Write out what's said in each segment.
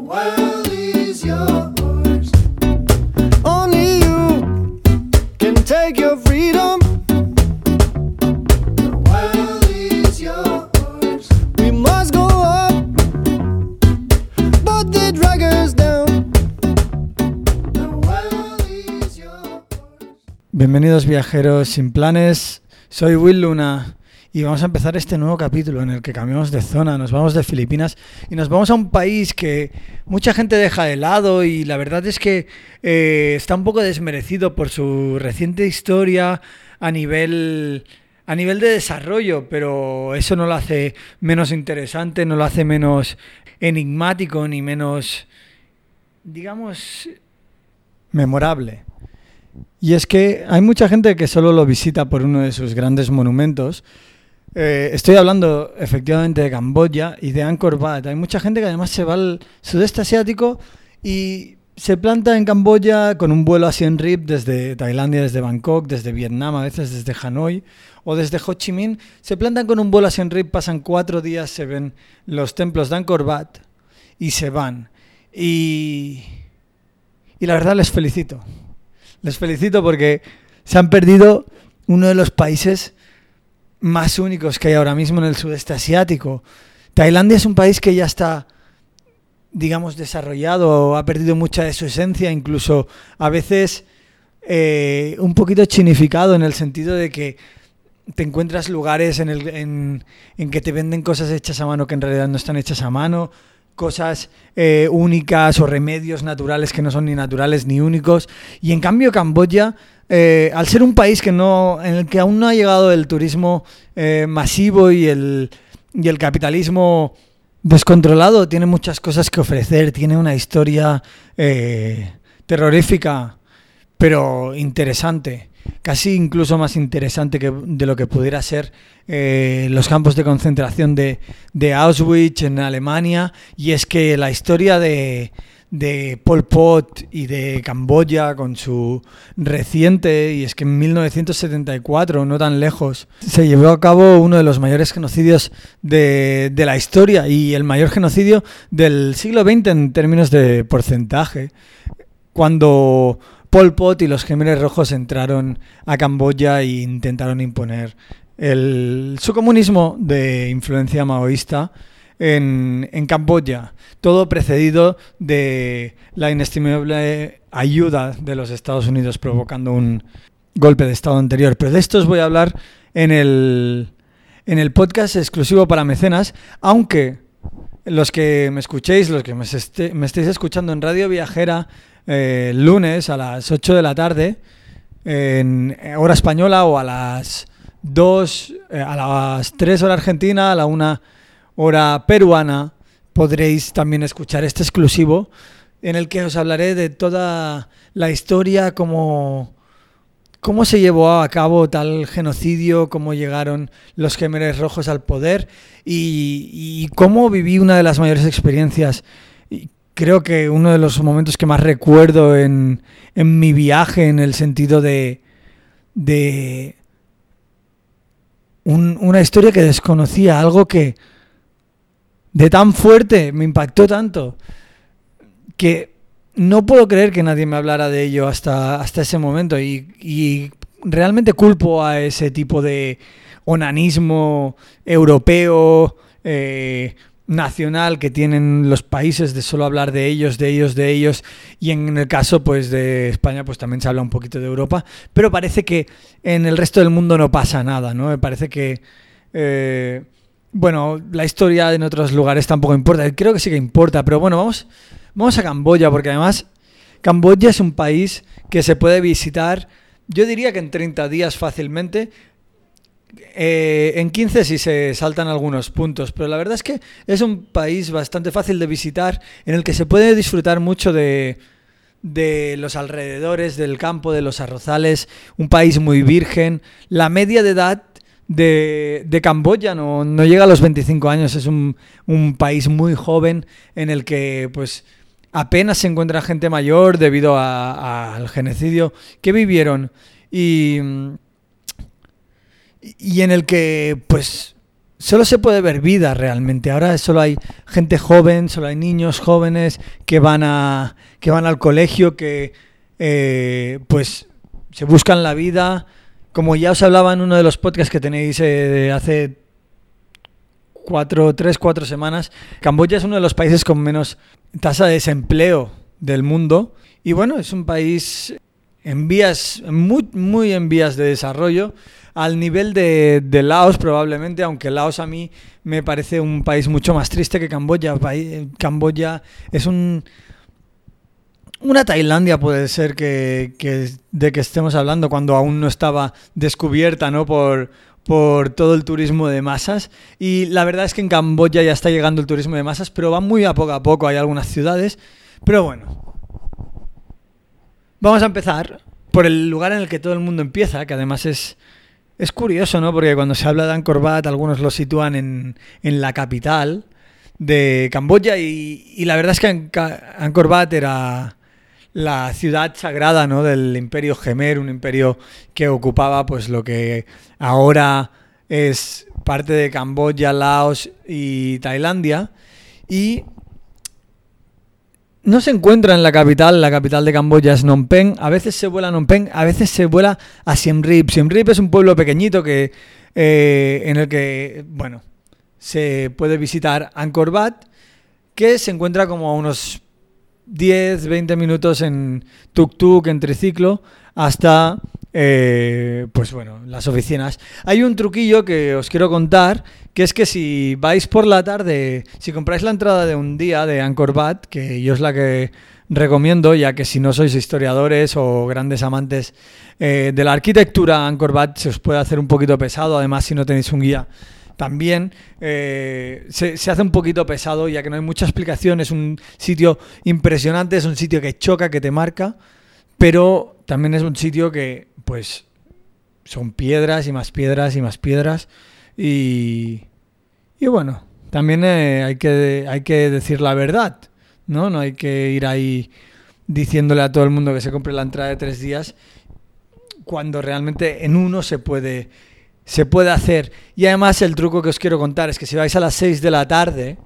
world is yours. Only you can take your freedom. The world is yours. We must go up, but they drag us down. The world is yours. Bienvenidos viajeros sin planes, soy Will Luna y vamos a empezar este nuevo capítulo en el que cambiamos de zona, nos vamos de Filipinas y nos vamos a un país que mucha gente deja de lado y la verdad es que está un poco desmerecido por su reciente historia a nivel de desarrollo, pero eso no lo hace menos interesante, no lo hace menos enigmático ni menos, digamos, memorable. Y es que hay mucha gente que solo lo visita por uno de sus grandes monumentos. Estoy hablando efectivamente de Camboya y de Angkor Wat. Hay mucha gente que además se va al sudeste asiático y se planta en Camboya con un vuelo a Siem Reap desde Tailandia, desde Bangkok, desde Vietnam, a veces desde Hanoi o desde Ho Chi Minh. Se plantan con un vuelo a Siem Reap, pasan 4 días, se ven los templos de Angkor Wat y se van. Y la verdad les felicito. Les felicito porque se han perdido uno de los países más únicos que hay ahora mismo en el sudeste asiático. Tailandia es un país que ya está, digamos, desarrollado, ha perdido mucha de su esencia, incluso a veces un poquito chinificado en el sentido de que te encuentras lugares en que te venden cosas hechas a mano que en realidad no están hechas a mano, cosas únicas o remedios naturales que no son ni naturales ni únicos. Y en cambio Camboya, al ser un país en el que aún no ha llegado el turismo masivo y el capitalismo descontrolado, tiene muchas cosas que ofrecer, tiene una historia terrorífica, pero interesante. Casi incluso más interesante de lo que pudiera ser los campos de concentración de Auschwitz en Alemania. Y es que la historia de Pol Pot y de Camboya con su reciente, y es que en 1974, no tan lejos, se llevó a cabo uno de los mayores genocidios de la historia y el mayor genocidio del siglo XX en términos de porcentaje, cuando Pol Pot y los Khmeres Rojos entraron a Camboya e intentaron imponer su comunismo de influencia maoísta en Camboya, todo precedido de la inestimable ayuda de los Estados Unidos provocando un golpe de estado anterior. Pero de esto os voy a hablar en el podcast exclusivo para mecenas, aunque los que me escuchéis, los que me estéis escuchando en Radio Viajera lunes a las 8 de la tarde en hora española, o a las 2, a las 3 hora argentina, a la 1 hora peruana, podréis también escuchar este exclusivo en el que os hablaré de toda la historia, cómo se llevó a cabo tal genocidio, cómo llegaron los Khmeres Rojos al poder y cómo viví una de las mayores experiencias. Creo que uno de los momentos que más recuerdo en mi viaje, en el sentido de una historia que desconocía, algo que de tan fuerte me impactó tanto que no puedo creer que nadie me hablara de ello hasta ese momento, y realmente culpo a ese tipo de onanismo europeo, nacional, que tienen los países de solo hablar de ellos, y en el caso pues de España pues también se habla un poquito de Europa, pero parece que en el resto del mundo no pasa nada, ¿no? Me parece que la historia en otros lugares tampoco importa. Creo que sí que importa, pero bueno, vamos a Camboya, porque además Camboya es un país que se puede visitar, yo diría que en 30 días fácilmente. En 15 si se saltan algunos puntos, pero la verdad es que es un país bastante fácil de visitar, en el que se puede disfrutar mucho de los alrededores, del campo, de los arrozales, un país muy virgen. La media de edad de Camboya no llega a los 25 años, es un país muy joven en el que pues apenas se encuentra gente mayor debido al genocidio que vivieron y en el que pues solo se puede ver vida realmente. Ahora solo hay gente joven, solo hay niños jóvenes que van al colegio, que pues se buscan la vida. Como ya os hablaba en uno de los podcasts que tenéis de hace 4 semanas, Camboya es uno de los países con menos tasa de desempleo del mundo. Y bueno, es un país muy en vías de desarrollo, al nivel de Laos probablemente, aunque Laos a mí me parece un país mucho más triste que Camboya. Camboya es una Tailandia, puede ser de que estemos hablando, cuando aún no estaba descubierta, ¿no?, por todo el turismo de masas. Y la verdad es que en Camboya ya está llegando el turismo de masas, pero va muy a poco. Hay algunas ciudades, pero bueno. Vamos a empezar por el lugar en el que todo el mundo empieza, que además es curioso, ¿no? Porque cuando se habla de Angkor Wat, algunos lo sitúan en la capital de Camboya, y la verdad es que Angkor Wat era la ciudad sagrada, ¿no?, del Imperio Khmer, un imperio que ocupaba pues lo que ahora es parte de Camboya, Laos y Tailandia, y no se encuentra en la capital de Camboya es Phnom Penh. A veces se vuela a Phnom Penh, a veces se vuela a Siem Reap. Siem Reap es un pueblo pequeñito en el que, bueno, se puede visitar Angkor Wat, que se encuentra como a unos 10-20 minutos en tuk-tuk, en triciclo, hasta pues bueno, las oficinas. Hay un truquillo que os quiero contar, que es que si vais por la tarde, si compráis la entrada de un día de Angkor Wat, que yo es la que recomiendo, ya que si no sois historiadores o grandes amantes de la arquitectura, Angkor Wat se os puede hacer un poquito pesado. Además, si no tenéis un guía, también se hace un poquito pesado, ya que no hay mucha explicación. Es un sitio impresionante, es un sitio que choca, que te marca, pero también es un sitio que pues son piedras y más piedras y más piedras, y bueno, también hay que decir la verdad, ¿no? No hay que ir ahí diciéndole a todo el mundo que se compre la entrada de 3 días, cuando realmente en uno se puede hacer. Y además el truco que os quiero contar es que si vais a las 6 de la tarde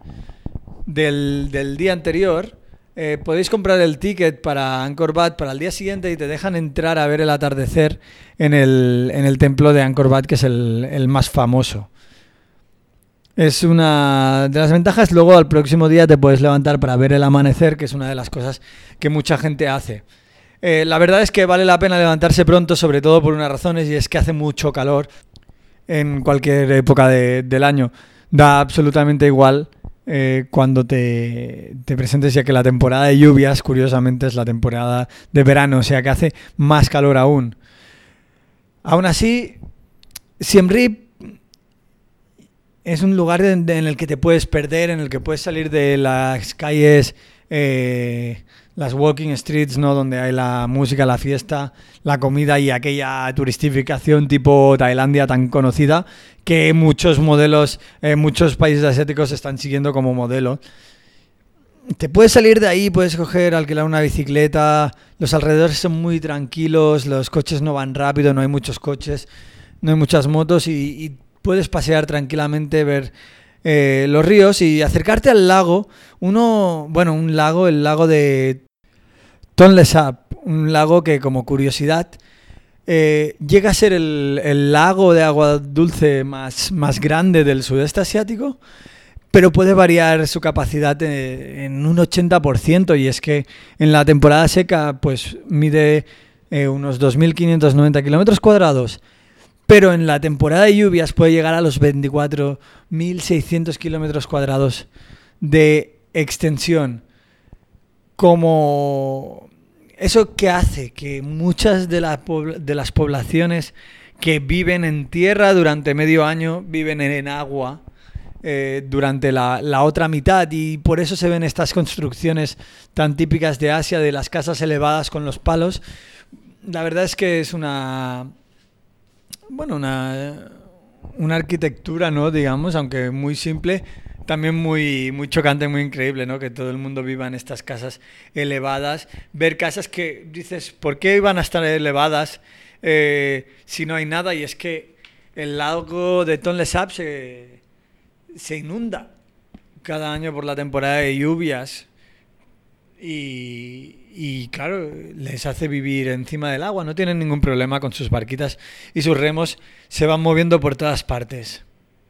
del día anterior, podéis comprar el ticket para Angkor Wat para el día siguiente y te dejan entrar a ver el atardecer en el templo de Angkor Wat, que es el más famoso. Es una de las ventajas. Luego al próximo día te puedes levantar para ver el amanecer, que es una de las cosas que mucha gente hace. La verdad es que vale la pena levantarse pronto, sobre todo por unas razones, y es que hace mucho calor en cualquier época del año. Da absolutamente igual cuando te presentes, ya que la temporada de lluvias, curiosamente, es la temporada de verano, o sea que hace más calor aún. Aún así, Siem Reap es un lugar en el que te puedes perder, en el que puedes salir de las calles, las walking streets, ¿no?, donde hay la música, la fiesta, la comida y aquella turistificación tipo Tailandia tan conocida, que muchos países asiáticos están siguiendo como modelo. Te puedes salir de ahí, puedes alquilar una bicicleta. Los alrededores son muy tranquilos, los coches no van rápido, no hay muchos coches, no hay muchas motos, y puedes pasear tranquilamente, ver los ríos y acercarte al lago. El lago de Tonle Sap, un lago que, como curiosidad, llega a ser el lago de agua dulce más grande del sudeste asiático, pero puede variar su capacidad en un 80%, y es que en la temporada seca pues mide unos 2.590 kilómetros cuadrados, pero en la temporada de lluvias puede llegar a los 24.600 kilómetros cuadrados de extensión. Como eso que hace que muchas de las poblaciones que viven en tierra durante medio año viven en agua durante la otra mitad, y por eso se ven estas construcciones tan típicas de Asia, de las casas elevadas con los palos. La verdad es que es una arquitectura, ¿no?, digamos, aunque muy simple, también muy chocante, muy increíble, ¿no?, que todo el mundo viva en estas casas elevadas. Ver casas que dices, ¿por qué iban a estar elevadas si no hay nada? Y es que el lago de Tonle Sap se inunda cada año por la temporada de lluvias y claro, les hace vivir encima del agua, no tienen ningún problema con sus barquitas y sus remos se van moviendo por todas partes.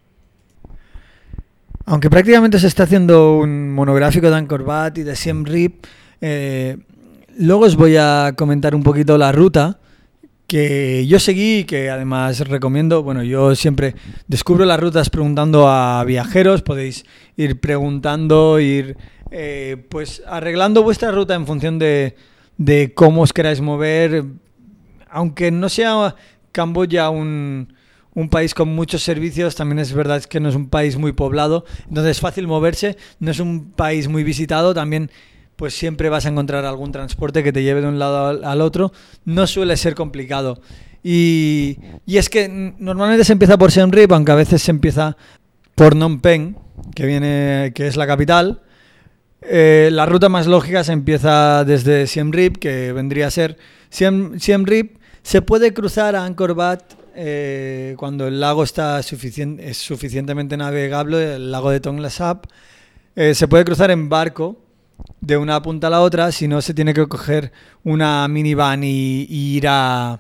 Aunque prácticamente se está haciendo un monográfico de Angkor Wat y de Siem Reap, luego os voy a comentar un poquito la ruta que yo seguí y que además recomiendo. Bueno, yo siempre descubro las rutas preguntando a viajeros, podéis ir preguntando, pues arreglando vuestra ruta en función de cómo os queráis mover, aunque no sea Camboya un país con muchos servicios, también es verdad que no es un país muy poblado, entonces es fácil moverse, no es un país muy visitado, también pues siempre vas a encontrar algún transporte que te lleve de un lado al otro, no suele ser complicado. Y es que normalmente se empieza por Siem Reap, aunque a veces se empieza por Phnom Penh, que es la capital. La ruta más lógica se empieza desde Siem Reap, que vendría a ser Siem Reap. Se puede cruzar a Angkor Wat cuando el lago es suficientemente navegable, el lago de Tonle Sap. Se puede cruzar en barco de una punta a la otra, si no se tiene que coger una minivan y ir a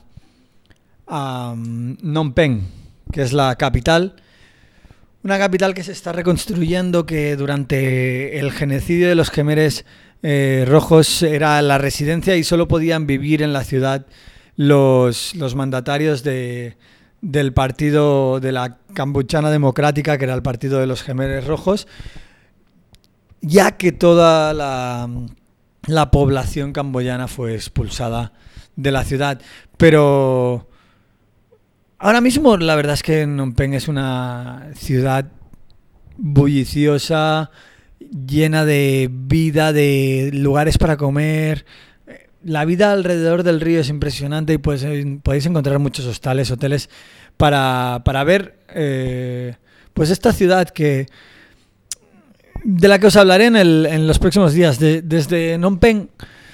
Phnom Penh, que es la capital. Una capital que se está reconstruyendo, que durante el genocidio de los Khmeres rojos era la residencia y solo podían vivir en la ciudad los mandatarios del partido de la Kampuchana Democrática, que era el partido de los Khmeres rojos, ya que toda la población camboyana fue expulsada de la ciudad. Pero ahora mismo la verdad es que Phnom Penh es una ciudad bulliciosa, llena de vida, de lugares para comer. La vida alrededor del río es impresionante y pues podéis encontrar muchos hostales, hoteles para ver pues esta ciudad de la que os hablaré en los próximos días. Desde Phnom Penh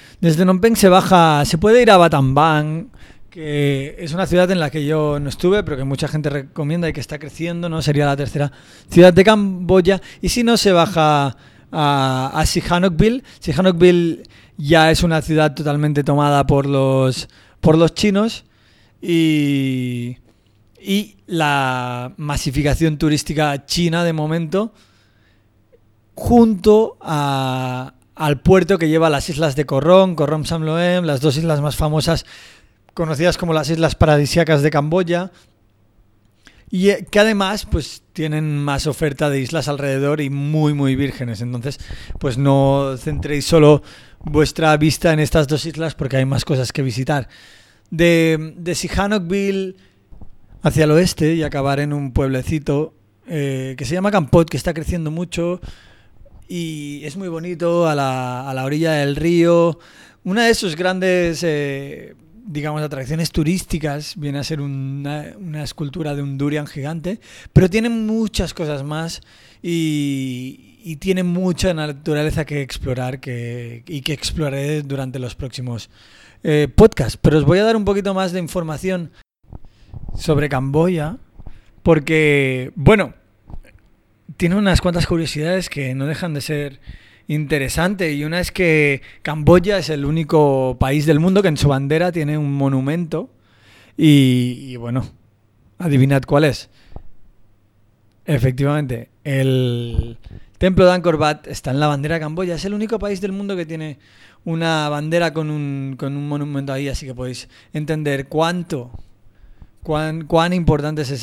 se puede ir a Battambang, que es una ciudad en la que yo no estuve, pero que mucha gente recomienda y que está creciendo, ¿no? Sería la tercera ciudad de Camboya. Y si no, se baja a Sihanoukville. Sihanoukville ya es una ciudad totalmente tomada por los chinos y la masificación turística china de momento, junto al puerto que lleva las islas de Korom Sam Loem, las dos islas más famosas, conocidas como las islas paradisíacas de Camboya, y que además pues tienen más oferta de islas alrededor y muy muy vírgenes. Entonces pues no centréis solo vuestra vista en estas dos islas, porque hay más cosas que visitar. De Sihanoukville hacia el oeste y acabar en un pueblecito que se llama Kampot, que está creciendo mucho y es muy bonito, a la orilla del río. Una de sus grandes digamos atracciones turísticas viene a ser una escultura de un durian gigante, pero tiene muchas cosas más y tiene mucha naturaleza que explorar y que exploraré durante los próximos podcasts. Pero os voy a dar un poquito más de información sobre Camboya, porque bueno, tiene unas cuantas curiosidades que no dejan de ser interesante, y una es que Camboya es el único país del mundo que en su bandera tiene un monumento y bueno, adivinad cuál es. Efectivamente, el templo de Angkor Wat está en la bandera de Camboya. Es el único país del mundo que tiene una bandera con un monumento ahí, así que podéis entender cuán importante es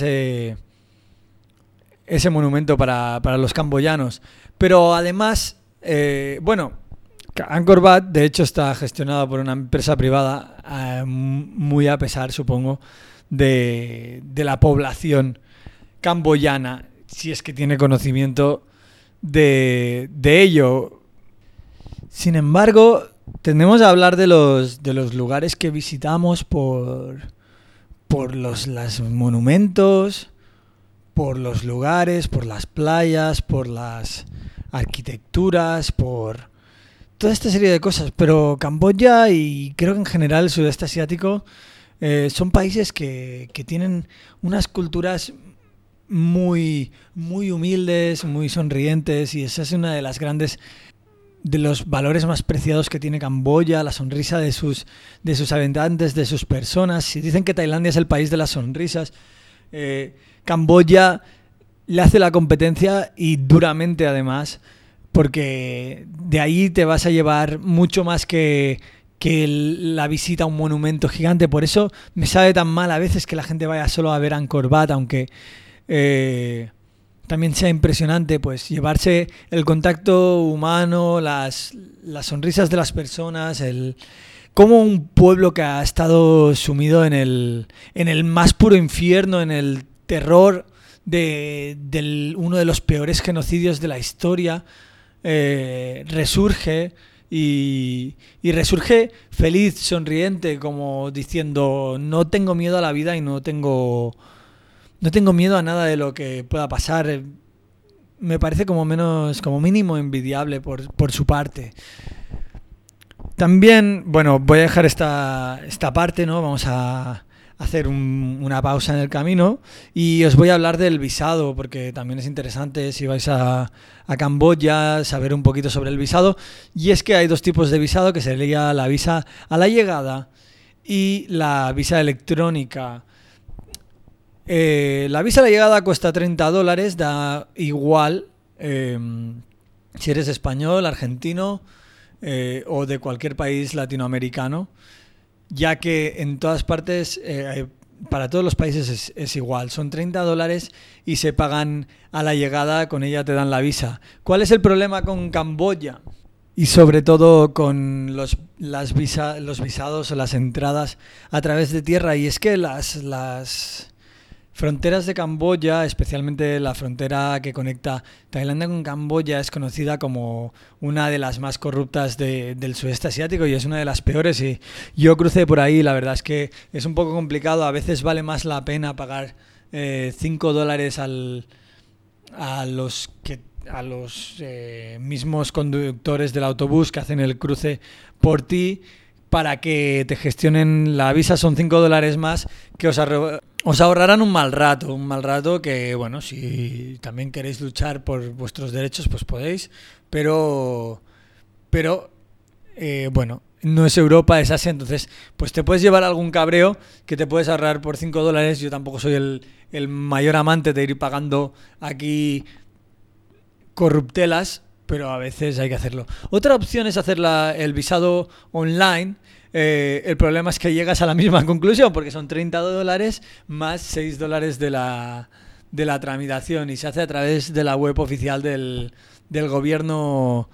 ese monumento para los camboyanos. Pero además, bueno, Angkor Wat de hecho está gestionado por una empresa privada, muy a pesar, supongo, de la población camboyana, si es que tiene conocimiento de ello. Sin embargo, tendemos a hablar de los lugares que visitamos por los monumentos, por los lugares, por las playas, por las arquitecturas, por toda esta serie de cosas. Pero Camboya y creo que en general el sudeste asiático son países que tienen unas culturas muy, muy humildes, muy sonrientes, y esa es una de las grandes, de los valores más preciados que tiene Camboya, la sonrisa de sus habitantes, de sus personas. Si dicen que Tailandia es el país de las sonrisas, Camboya le hace la competencia y duramente además, porque de ahí te vas a llevar mucho más que la visita a un monumento gigante. Por eso me sabe tan mal a veces que la gente vaya solo a ver Angkor Wat, aunque también sea impresionante, pues llevarse el contacto humano, las sonrisas de las personas, como un pueblo que ha estado sumido en el más puro infierno, en el terror de uno de los peores genocidios de la historia, resurge y resurge feliz, sonriente, como diciendo: no tengo miedo a la vida y no tengo miedo a nada de lo que pueda pasar. Me parece como mínimo envidiable por su parte. También, bueno, voy a dejar esta parte, ¿no? Vamos a hacer una pausa en el camino y os voy a hablar del visado, porque también es interesante si vais a Camboya saber un poquito sobre el visado. Y es que hay dos tipos de visado, que sería la visa a la llegada y la visa electrónica. La visa a la llegada cuesta $30, da igual si eres español, argentino o de cualquier país latinoamericano, ya que en todas partes, para todos los países es igual. Son $30 y se pagan a la llegada, con ella te dan la visa. ¿Cuál es el problema con Camboya? Y sobre todo con los visados o las entradas a través de tierra. Y es que las fronteras de Camboya, especialmente la frontera que conecta Tailandia con Camboya, es conocida como una de las más corruptas del sudeste asiático y es una de las peores. Y yo crucé por ahí, la verdad es que es un poco complicado. A veces vale más la pena pagar $5 a los mismos conductores del autobús que hacen el cruce por ti, para que te gestionen la visa. Son $5 más que os ahorrarán un mal rato que, bueno, si también queréis luchar por vuestros derechos, pues podéis, pero bueno, no es Europa, es Asia, entonces pues te puedes llevar algún cabreo que te puedes ahorrar por $5. Yo tampoco soy el mayor amante de ir pagando aquí corruptelas, pero a veces hay que hacerlo. Otra opción es hacer el visado online. El problema es que llegas a la misma conclusión, porque son $30 más $6 de la tramitación, y se hace a través de la web oficial del gobierno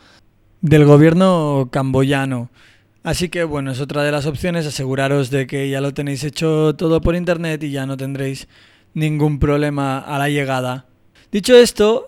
camboyano. Así que bueno, es otra de las opciones. Aseguraros de que ya lo tenéis hecho todo por internet y ya no tendréis ningún problema a la llegada. Dicho esto,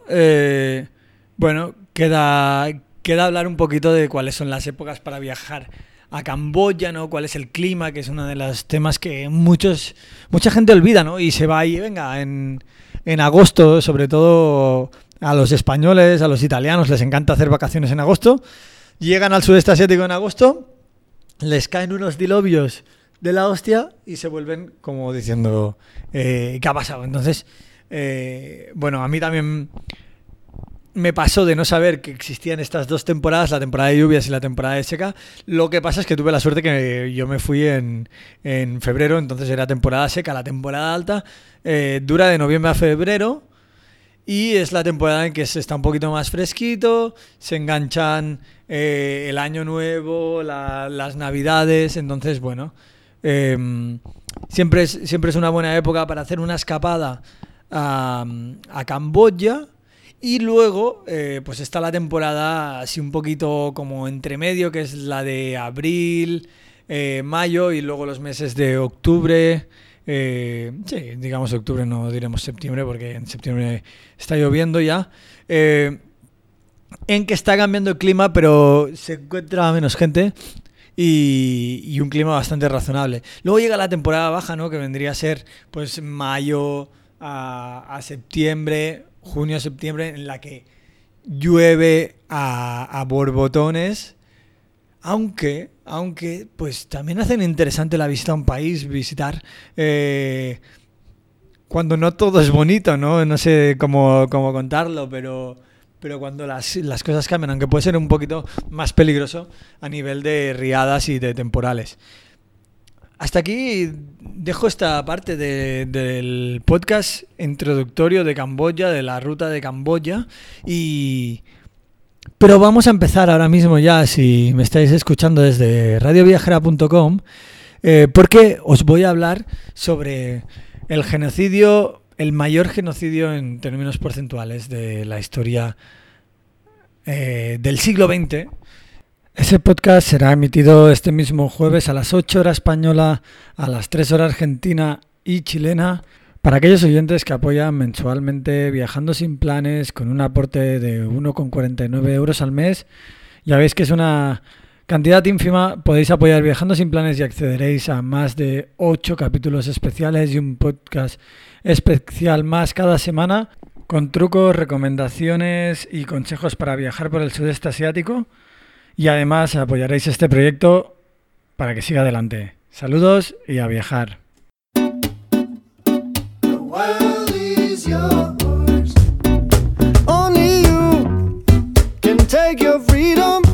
bueno, queda hablar un poquito de cuáles son las épocas para viajar a Camboya, ¿no? Cuál es el clima, que es uno de los temas que mucha gente olvida, ¿no? Y se va ahí, venga, en agosto, sobre todo a los españoles, a los italianos, les encanta hacer vacaciones en agosto. Llegan al sudeste asiático en agosto, les caen unos diluvios de la hostia y se vuelven como diciendo, ¿qué ha pasado? Entonces, bueno, a mí también me pasó de no saber que existían estas dos temporadas, la temporada de lluvias y la temporada de seca. Lo que pasa es que tuve la suerte que yo me fui en febrero, entonces era temporada seca. La temporada alta dura de noviembre a febrero y es la temporada en que se está un poquito más fresquito, se enganchan el año nuevo, las navidades. Entonces, bueno, siempre es una buena época para hacer una escapada a Camboya. Y luego, pues está la temporada así un poquito como entre medio, que es la de abril, mayo, y luego los meses de octubre. Sí, digamos octubre, no diremos septiembre, porque en septiembre está lloviendo ya. En que está cambiando el clima, pero se encuentra menos gente y un clima bastante razonable. Luego llega la temporada baja, ¿no? Que vendría a ser pues mayo a septiembre, junio a septiembre, en la que llueve a borbotones, aunque pues también hacen interesante la visita a un país, visitar cuando no todo es bonito, ¿no? No sé cómo contarlo, pero cuando las cosas cambian, aunque puede ser un poquito más peligroso a nivel de riadas y de temporales. Hasta aquí dejo esta parte del podcast introductorio de Camboya, de la ruta de Camboya. Pero vamos a empezar ahora mismo ya, si me estáis escuchando desde radioviajera.com, porque os voy a hablar sobre el genocidio, el mayor genocidio en términos porcentuales de la historia del siglo XX. Ese podcast será emitido este mismo jueves a las 8 horas española, a las 3 horas argentina y chilena, para aquellos oyentes que apoyan mensualmente Viajando Sin Planes con un aporte de 1,49 euros al mes. Ya veis que es una cantidad ínfima. Podéis apoyar Viajando Sin Planes y accederéis a más de 8 capítulos especiales y un podcast especial más cada semana, con trucos, recomendaciones y consejos para viajar por el sudeste asiático. Y además apoyaréis este proyecto para que siga adelante. Saludos y a viajar. The world is yours. Only you can take your freedom.